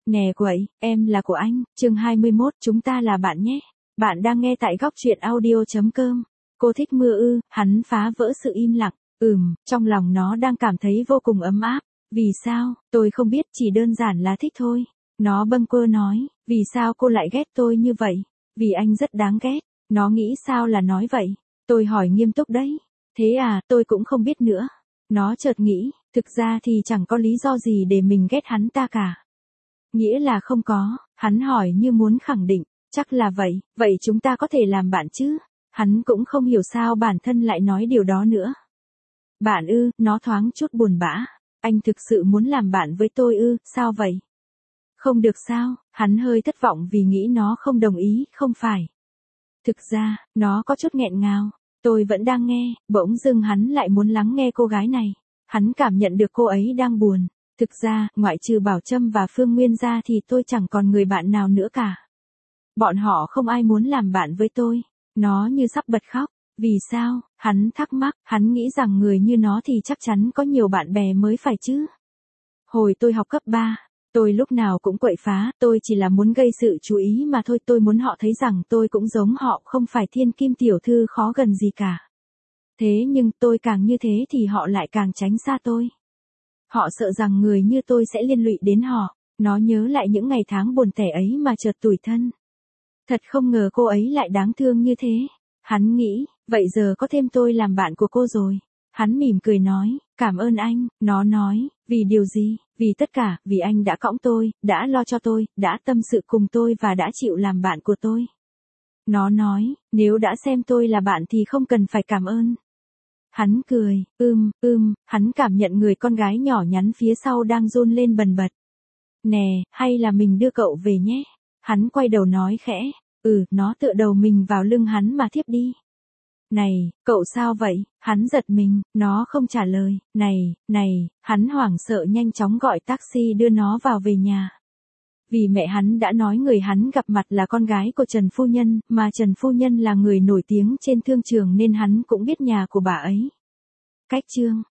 Nè quậy, em là của anh, chương 21, chúng ta là bạn nhé. Bạn đang nghe tại góc truyện audio.com. Cô thích mưa ư, hắn phá vỡ sự im lặng. Trong lòng nó đang cảm thấy vô cùng ấm áp. Vì sao, tôi không biết, chỉ đơn giản là thích thôi. Nó bâng quơ nói, vì sao cô lại ghét tôi như vậy? Vì anh rất đáng ghét. Nó nghĩ sao là nói vậy? Tôi hỏi nghiêm túc đấy. Thế à, tôi cũng không biết nữa. Nó chợt nghĩ, thực ra thì chẳng có lý do gì để mình ghét hắn ta cả. Nghĩa là không có, hắn hỏi như muốn khẳng định, chắc là vậy, vậy chúng ta có thể làm bạn chứ? Hắn cũng không hiểu sao bản thân lại nói điều đó nữa. Bạn ư, nó thoáng chút buồn bã, anh thực sự muốn làm bạn với tôi ư, sao vậy? Không được sao, hắn hơi thất vọng vì nghĩ nó không đồng ý, không phải. Thực ra, nó có chút nghẹn ngào, tôi vẫn đang nghe, bỗng dưng hắn lại muốn lắng nghe cô gái này. Hắn cảm nhận được cô ấy đang buồn. Thực ra, ngoại trừ Bảo Trâm và Phương Nguyên ra thì tôi chẳng còn người bạn nào nữa cả. Bọn họ không ai muốn làm bạn với tôi. Nó như sắp bật khóc. Vì sao? Hắn thắc mắc, hắn nghĩ rằng người như nó thì chắc chắn có nhiều bạn bè mới phải chứ. Hồi tôi học cấp 3, tôi lúc nào cũng quậy phá, tôi chỉ là muốn gây sự chú ý mà thôi, tôi muốn họ thấy rằng tôi cũng giống họ, không phải thiên kim tiểu thư khó gần gì cả. Thế nhưng tôi càng như thế thì họ lại càng tránh xa tôi. Họ sợ rằng người như tôi sẽ liên lụy đến họ. Nó nhớ lại những ngày tháng buồn tẻ ấy mà chợt tủi thân. Thật không ngờ cô ấy lại đáng thương như thế. Hắn nghĩ, vậy giờ có thêm tôi làm bạn của cô rồi. Hắn mỉm cười nói, cảm ơn anh. Nó nói, vì điều gì? Vì tất cả, vì anh đã cõng tôi, đã lo cho tôi, đã tâm sự cùng tôi và đã chịu làm bạn của tôi. Nó nói, nếu đã xem tôi là bạn thì không cần phải cảm ơn. Hắn cười, hắn cảm nhận người con gái nhỏ nhắn phía sau đang run lên bần bật. Nè, hay là mình đưa cậu về nhé? Hắn quay đầu nói khẽ, nó tựa đầu mình vào lưng hắn mà thiếp đi. Này, cậu sao vậy? Hắn giật mình, nó không trả lời, này, hắn hoảng sợ nhanh chóng gọi taxi đưa nó vào về nhà. Vì mẹ hắn đã nói người hắn gặp mặt là con gái của Trần Phu Nhân, mà Trần Phu Nhân là người nổi tiếng trên thương trường nên hắn cũng biết nhà của bà ấy. Cách chương